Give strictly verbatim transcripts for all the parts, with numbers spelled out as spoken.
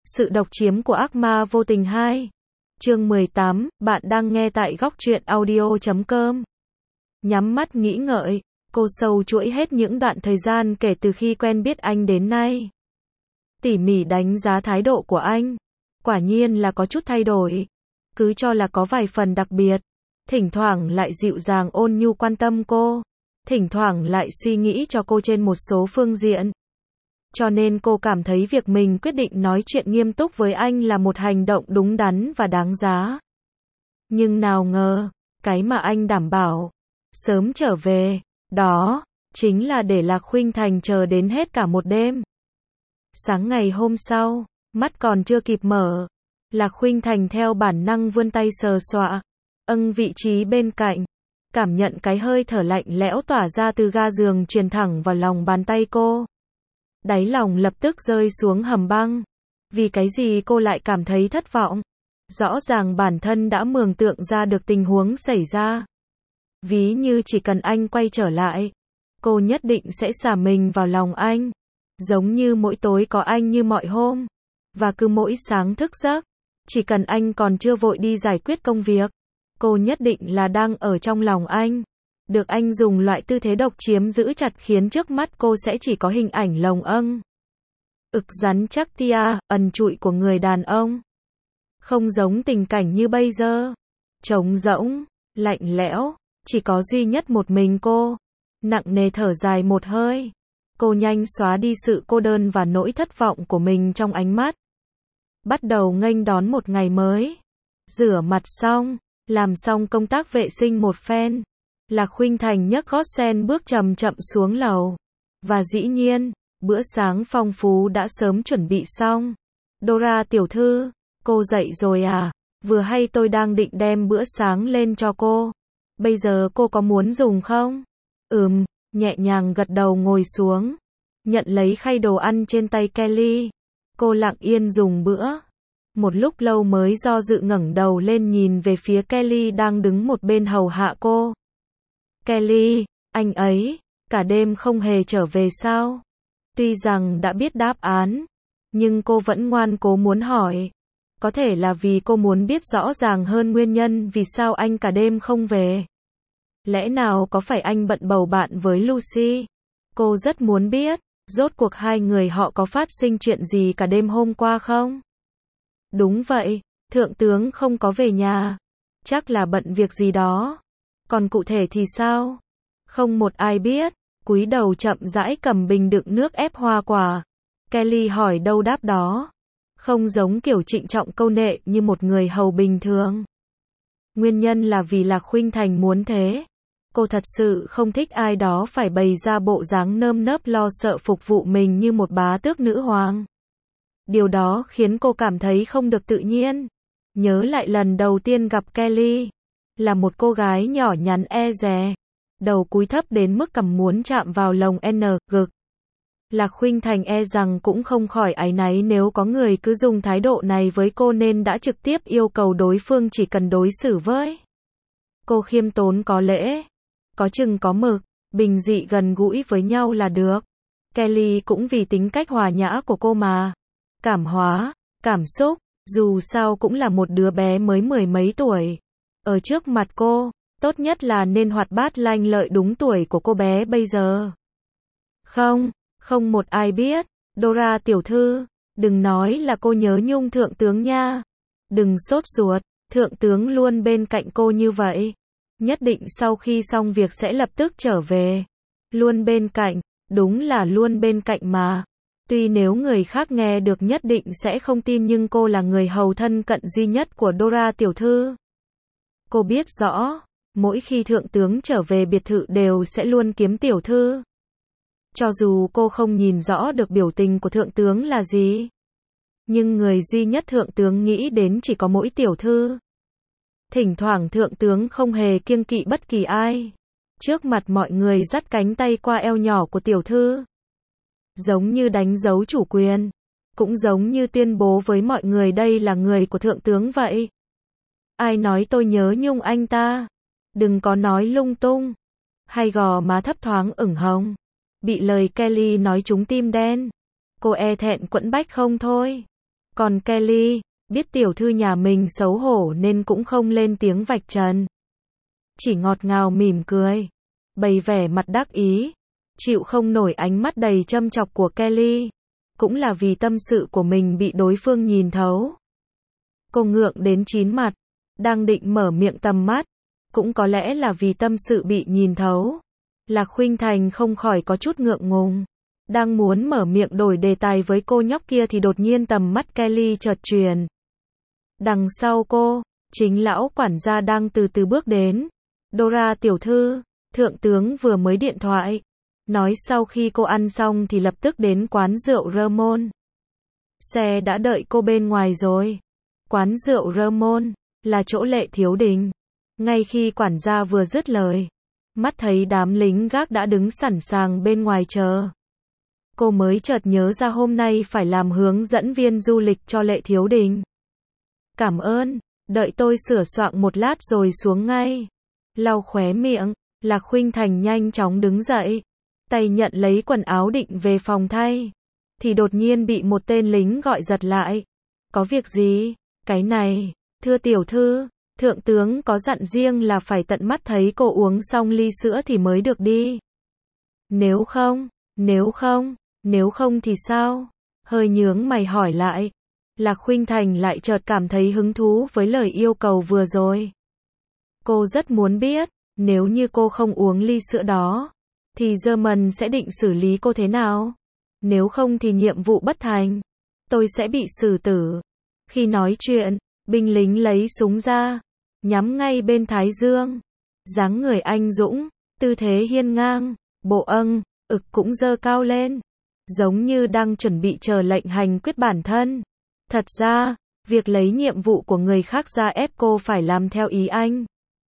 Sự độc chiếm của ác ma vô tình hai. Chương mười tám, bạn đang nghe tại góc truyện audio chấm com. Nhắm mắt nghĩ ngợi, cô sâu chuỗi hết những đoạn thời gian kể từ khi quen biết anh đến nay. Tỉ mỉ đánh giá thái độ của anh. Quả nhiên là có chút thay đổi. Cứ cho là có vài phần đặc biệt. Thỉnh thoảng lại dịu dàng ôn nhu quan tâm cô. Thỉnh thoảng lại suy nghĩ cho cô trên một số phương diện. Cho nên cô cảm thấy việc mình quyết định nói chuyện nghiêm túc với anh là một hành động đúng đắn và đáng giá. Nhưng nào ngờ, cái mà anh đảm bảo, sớm trở về, đó, chính là để Lạc Khuynh Thành chờ đến hết cả một đêm. Sáng ngày hôm sau, mắt còn chưa kịp mở, Lạc Khuynh Thành theo bản năng vươn tay sờ soạ, âng vị trí bên cạnh, cảm nhận cái hơi thở lạnh lẽo tỏa ra từ ga giường truyền thẳng vào lòng bàn tay cô. Đáy lòng lập tức rơi xuống hầm băng. Vì cái gì cô lại cảm thấy thất vọng? Rõ ràng bản thân đã mường tượng ra được tình huống xảy ra. Ví như chỉ cần anh quay trở lại, cô nhất định sẽ xả mình vào lòng anh. Giống như mỗi tối có anh như mọi hôm. Và cứ mỗi sáng thức giấc, chỉ cần anh còn chưa vội đi giải quyết công việc, cô nhất định là đang ở trong lòng anh. Được anh dùng loại tư thế độc chiếm giữ chặt khiến trước mắt cô sẽ chỉ có hình ảnh lồng âng. Ực rắn chắc tia, ẩn trụi của người đàn ông. Không giống tình cảnh như bây giờ. Trống rỗng, lạnh lẽo, chỉ có duy nhất một mình cô. Nặng nề thở dài một hơi. Cô nhanh xóa đi sự cô đơn và nỗi thất vọng của mình trong ánh mắt. Bắt đầu nghênh đón một ngày mới. Rửa mặt xong, làm xong công tác vệ sinh một phen. Lạc Khuynh Thành nhấc gót sen bước chậm chậm xuống lầu. Và dĩ nhiên, bữa sáng phong phú đã sớm chuẩn bị xong. Dora tiểu thư, cô dậy rồi à? Vừa hay tôi đang định đem bữa sáng lên cho cô. Bây giờ cô có muốn dùng không? Ừm, nhẹ nhàng gật đầu ngồi xuống. Nhận lấy khay đồ ăn trên tay Kelly. Cô lặng yên dùng bữa. Một lúc lâu mới do dự ngẩng đầu lên nhìn về phía Kelly đang đứng một bên hầu hạ cô. Kelly, anh ấy, cả đêm không hề trở về sao? Tuy rằng đã biết đáp án, nhưng cô vẫn ngoan cố muốn hỏi. Có thể là vì cô muốn biết rõ ràng hơn nguyên nhân vì sao anh cả đêm không về. Lẽ nào có phải anh bận bầu bạn với Lucy? Cô rất muốn biết, rốt cuộc hai người họ có phát sinh chuyện gì cả đêm hôm qua không? Đúng vậy, thượng tướng không có về nhà. Chắc là bận việc gì đó. Còn cụ thể thì sao? Không một ai biết. Cúi đầu chậm rãi cầm bình đựng nước ép hoa quả. Kelly hỏi đâu đáp đó. Không giống kiểu trịnh trọng câu nệ như một người hầu bình thường. Nguyên nhân là vì Lạc Khuynh Thành muốn thế. Cô thật sự không thích ai đó phải bày ra bộ dáng nơm nớp lo sợ phục vụ mình như một bá tước nữ hoàng. Điều đó khiến cô cảm thấy không được tự nhiên. Nhớ lại lần đầu tiên gặp Kelly. Là một cô gái nhỏ nhắn e dè. Đầu cúi thấp đến mức cầm muốn chạm vào lồng N, gực. Lạc Khuynh Thành e rằng cũng không khỏi áy náy nếu có người cứ dùng thái độ này với cô nên đã trực tiếp yêu cầu đối phương chỉ cần đối xử với cô khiêm tốn có lễ, có chừng có mực, bình dị gần gũi với nhau là được. Kelly cũng vì tính cách hòa nhã của cô mà. Cảm hóa, cảm xúc, dù sao cũng là một đứa bé mới mười mấy tuổi. Ở trước mặt cô, tốt nhất là nên hoạt bát lanh lợi đúng tuổi của cô bé bây giờ. Không, không một ai biết. Dora tiểu thư, đừng nói là cô nhớ nhung thượng tướng nha. Đừng sốt ruột, thượng tướng luôn bên cạnh cô như vậy. Nhất định sau khi xong việc sẽ lập tức trở về. Luôn bên cạnh, đúng là luôn bên cạnh mà. Tuy nếu người khác nghe được nhất định sẽ không tin nhưng cô là người hầu thân cận duy nhất của Dora tiểu thư. Cô biết rõ, mỗi khi thượng tướng trở về biệt thự đều sẽ luôn kiếm tiểu thư. Cho dù cô không nhìn rõ được biểu tình của thượng tướng là gì. Nhưng người duy nhất thượng tướng nghĩ đến chỉ có mỗi tiểu thư. Thỉnh thoảng thượng tướng không hề kiêng kỵ bất kỳ ai. Trước mặt mọi người dắt cánh tay qua eo nhỏ của tiểu thư. Giống như đánh dấu chủ quyền. Cũng giống như tuyên bố với mọi người đây là người của thượng tướng vậy. Ai nói tôi nhớ nhung anh ta? Đừng có nói lung tung. Hay gò má thấp thoáng ửng hồng. Bị lời Kelly nói trúng tim đen. Cô e thẹn quẫn bách không thôi. Còn Kelly, biết tiểu thư nhà mình xấu hổ nên cũng không lên tiếng vạch trần. Chỉ ngọt ngào mỉm cười, bày vẻ mặt đắc ý, chịu không nổi ánh mắt đầy châm chọc của Kelly. Cũng là vì tâm sự của mình bị đối phương nhìn thấu. Cô ngượng đến chín mặt, đang định mở miệng tầm mắt. Cũng có lẽ là vì tâm sự bị nhìn thấu. Lạc Khuynh Thành không khỏi có chút ngượng ngùng. Đang muốn mở miệng đổi đề tài với cô nhóc kia thì đột nhiên tầm mắt Kelly chợt chuyển. Đằng sau cô, chính lão quản gia đang từ từ bước đến. Dora tiểu thư, thượng tướng vừa mới điện thoại. Nói sau khi cô ăn xong thì lập tức đến quán rượu Ramon. Xe đã đợi cô bên ngoài rồi. Quán rượu Ramon là chỗ Lệ Thiếu Đình. Ngay khi quản gia vừa dứt lời, mắt thấy đám lính gác đã đứng sẵn sàng bên ngoài chờ. Cô mới chợt nhớ ra hôm nay phải làm hướng dẫn viên du lịch cho Lệ Thiếu Đình. Cảm ơn, đợi tôi sửa soạn một lát rồi xuống ngay. Lau khóe miệng, Lạc Khuynh Thành nhanh chóng đứng dậy. Tay nhận lấy quần áo định về phòng thay. Thì đột nhiên bị một tên lính gọi giật lại. Có việc gì? Cái này, thưa tiểu thư, thượng tướng có dặn riêng là phải tận mắt thấy cô uống xong ly sữa thì mới được đi. Nếu không, nếu không, nếu không thì sao? Hơi nhướng mày hỏi lại. Lạc Khuynh Thành lại chợt cảm thấy hứng thú với lời yêu cầu vừa rồi. Cô rất muốn biết, nếu như cô không uống ly sữa đó, thì German sẽ định xử lý cô thế nào? Nếu không thì nhiệm vụ bất thành, tôi sẽ bị xử tử. Khi nói chuyện, binh lính lấy súng ra, nhắm ngay bên thái dương. Dáng người anh dũng, tư thế hiên ngang, bộ âng, ực cũng giơ cao lên, giống như đang chuẩn bị chờ lệnh hành quyết bản thân. Thật ra, việc lấy nhiệm vụ của người khác ra ép cô phải làm theo ý anh.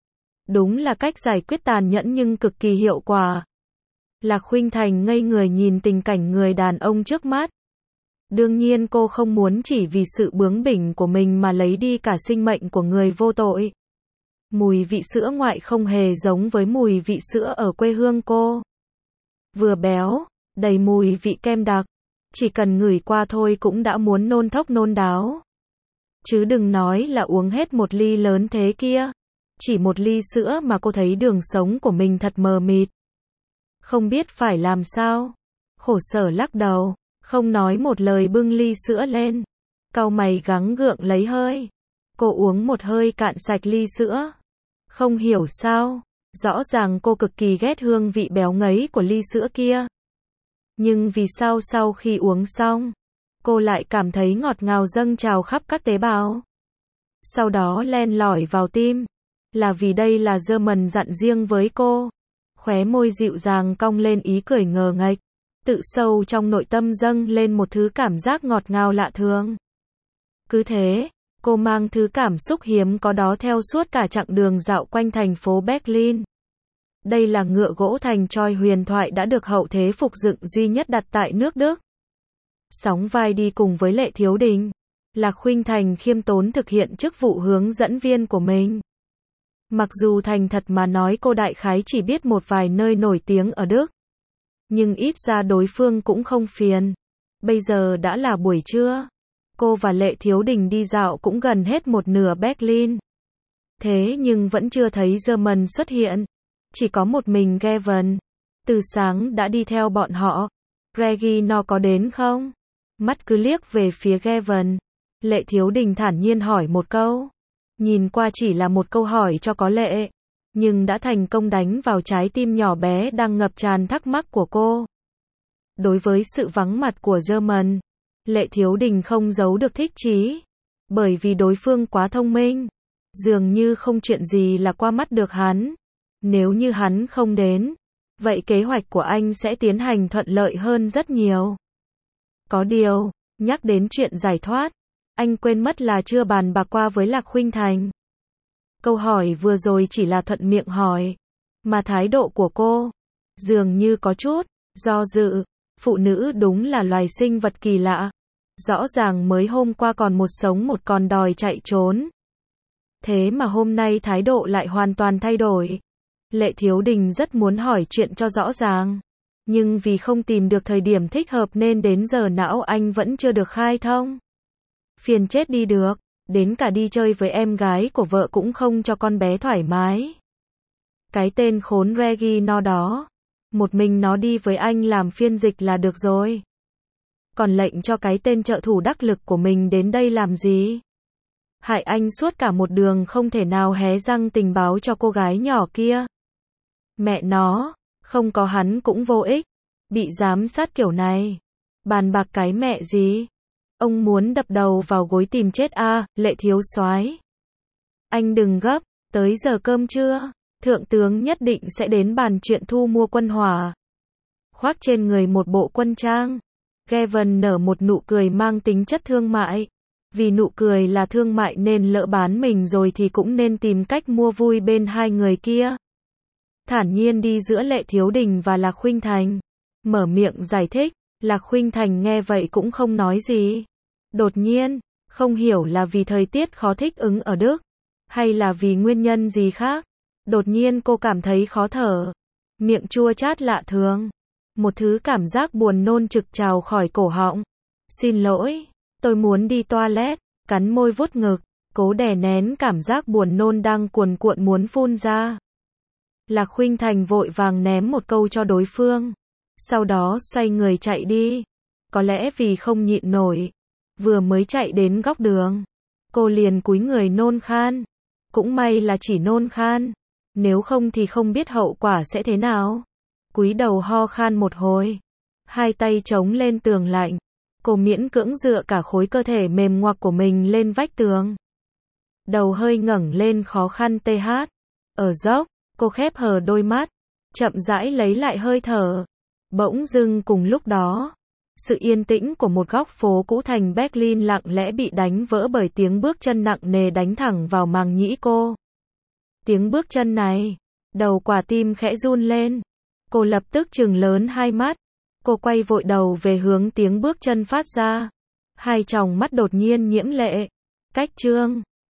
Đúng là cách giải quyết tàn nhẫn nhưng cực kỳ hiệu quả. Lạc Khuynh Thành ngây người nhìn tình cảnh người đàn ông trước mắt. Đương nhiên cô không muốn chỉ vì sự bướng bỉnh của mình mà lấy đi cả sinh mệnh của người vô tội. Mùi vị sữa ngoại không hề giống với mùi vị sữa ở quê hương cô. Vừa béo, đầy mùi vị kem đặc, chỉ cần ngửi qua thôi cũng đã muốn nôn thốc nôn đáo. Chứ đừng nói là uống hết một ly lớn thế kia. Chỉ một ly sữa mà cô thấy đường sống của mình thật mờ mịt. Không biết phải làm sao. Khổ sở lắc đầu, không nói một lời bưng ly sữa lên. Cau mày gắng gượng lấy hơi. Cô uống một hơi cạn sạch ly sữa. Không hiểu sao, rõ ràng cô cực kỳ ghét hương vị béo ngấy của ly sữa kia. Nhưng vì sao sau khi uống xong, cô lại cảm thấy ngọt ngào dâng trào khắp các tế bào. Sau đó len lỏi vào tim. Là vì đây là German dặn riêng với cô. Khóe môi dịu dàng cong lên ý cười ngờ nghệch. Tự sâu trong nội tâm dâng lên một thứ cảm giác ngọt ngào lạ thường. Cứ thế, cô mang thứ cảm xúc hiếm có đó theo suốt cả chặng đường dạo quanh thành phố Berlin. Đây là ngựa gỗ thành Troy huyền thoại đã được hậu thế phục dựng duy nhất đặt tại nước Đức. Sóng vai đi cùng với Lệ Thiếu Đình, Lạc Khuynh Thành khiêm tốn thực hiện chức vụ hướng dẫn viên của mình. Mặc dù thành thật mà nói cô đại khái chỉ biết một vài nơi nổi tiếng ở Đức. Nhưng ít ra đối phương cũng không phiền. Bây giờ đã là buổi trưa. Cô và Lệ Thiếu Đình đi dạo cũng gần hết một nửa Berlin. Thế nhưng vẫn chưa thấy German xuất hiện. Chỉ có một mình Gavin. Từ sáng đã đi theo bọn họ. Regina có đến không? Mắt cứ liếc về phía Gavin. Lệ Thiếu Đình thản nhiên hỏi một câu. Nhìn qua chỉ là một câu hỏi cho có lệ. Nhưng đã thành công đánh vào trái tim nhỏ bé đang ngập tràn thắc mắc của cô. Đối với sự vắng mặt của German, Lệ Thiếu Đình không giấu được thích chí. Bởi vì đối phương quá thông minh. Dường như không chuyện gì là qua mắt được hắn. Nếu như hắn không đến, vậy kế hoạch của anh sẽ tiến hành thuận lợi hơn rất nhiều. Có điều, nhắc đến chuyện giải thoát, anh quên mất là chưa bàn bạc qua với Lạc Khuynh Thành. Câu hỏi vừa rồi chỉ là thuận miệng hỏi, mà thái độ của cô dường như có chút do dự. Phụ nữ đúng là loài sinh vật kỳ lạ. Rõ ràng mới hôm qua còn một sống một còn đòi chạy trốn. Thế mà hôm nay thái độ lại hoàn toàn thay đổi. Lệ Thiếu Đình rất muốn hỏi chuyện cho rõ ràng. Nhưng vì không tìm được thời điểm thích hợp nên đến giờ não anh vẫn chưa được khai thông. Phiền chết đi được, đến cả đi chơi với em gái của vợ cũng không cho con bé thoải mái. Cái tên khốn Reggie đó, một mình nó đi với anh làm phiên dịch là được rồi. Còn lệnh cho cái tên trợ thủ đắc lực của mình đến đây làm gì? Hại anh suốt cả một đường không thể nào hé răng tình báo cho cô gái nhỏ kia. Mẹ nó, không có hắn cũng vô ích. Bị giám sát kiểu này. Bàn bạc cái mẹ gì? Ông muốn đập đầu vào gối tìm chết à, Lệ thiếu soái. Anh đừng gấp, tới giờ cơm trưa, thượng tướng nhất định sẽ đến bàn chuyện thu mua quân hỏa. Khoác trên người một bộ quân trang. Gavin nở một nụ cười mang tính chất thương mại. Vì nụ cười là thương mại nên lỡ bán mình rồi thì cũng nên tìm cách mua vui bên hai người kia. Thản nhiên đi giữa Lệ Thiếu Đình và Lạc Khuynh Thành. Mở miệng giải thích, Lạc Khuynh Thành nghe vậy cũng không nói gì. Đột nhiên, không hiểu là vì thời tiết khó thích ứng ở Đức, hay là vì nguyên nhân gì khác. Đột nhiên cô cảm thấy khó thở, miệng chua chát lạ thường. Một thứ cảm giác buồn nôn trực trào khỏi cổ họng. Xin lỗi, tôi muốn đi toilet, cắn môi vuốt ngực, cố đè nén cảm giác buồn nôn đang cuồn cuộn muốn phun ra. Lạc Khuynh Thành vội vàng ném một câu cho đối phương, sau đó xoay người chạy đi. Có lẽ vì không nhịn nổi, vừa mới chạy đến góc đường, cô liền cúi người nôn khan. Cũng may là chỉ nôn khan, nếu không thì không biết hậu quả sẽ thế nào. Cúi đầu ho khan một hồi, hai tay chống lên tường lạnh, cô miễn cưỡng dựa cả khối cơ thể mềm ngoạc của mình lên vách tường. Đầu hơi ngẩng lên khó khăn tê hát. Ở dốc, cô khép hờ đôi mắt, chậm rãi lấy lại hơi thở. Bỗng dưng cùng lúc đó, sự yên tĩnh của một góc phố cũ thành Berlin lặng lẽ bị đánh vỡ bởi tiếng bước chân nặng nề đánh thẳng vào màng nhĩ cô. Tiếng bước chân này, đầu quả tim khẽ run lên. Cô lập tức trừng lớn hai mắt. Cô quay vội đầu về hướng tiếng bước chân phát ra. Hai tròng mắt đột nhiên nhiễm lệ. Cách chương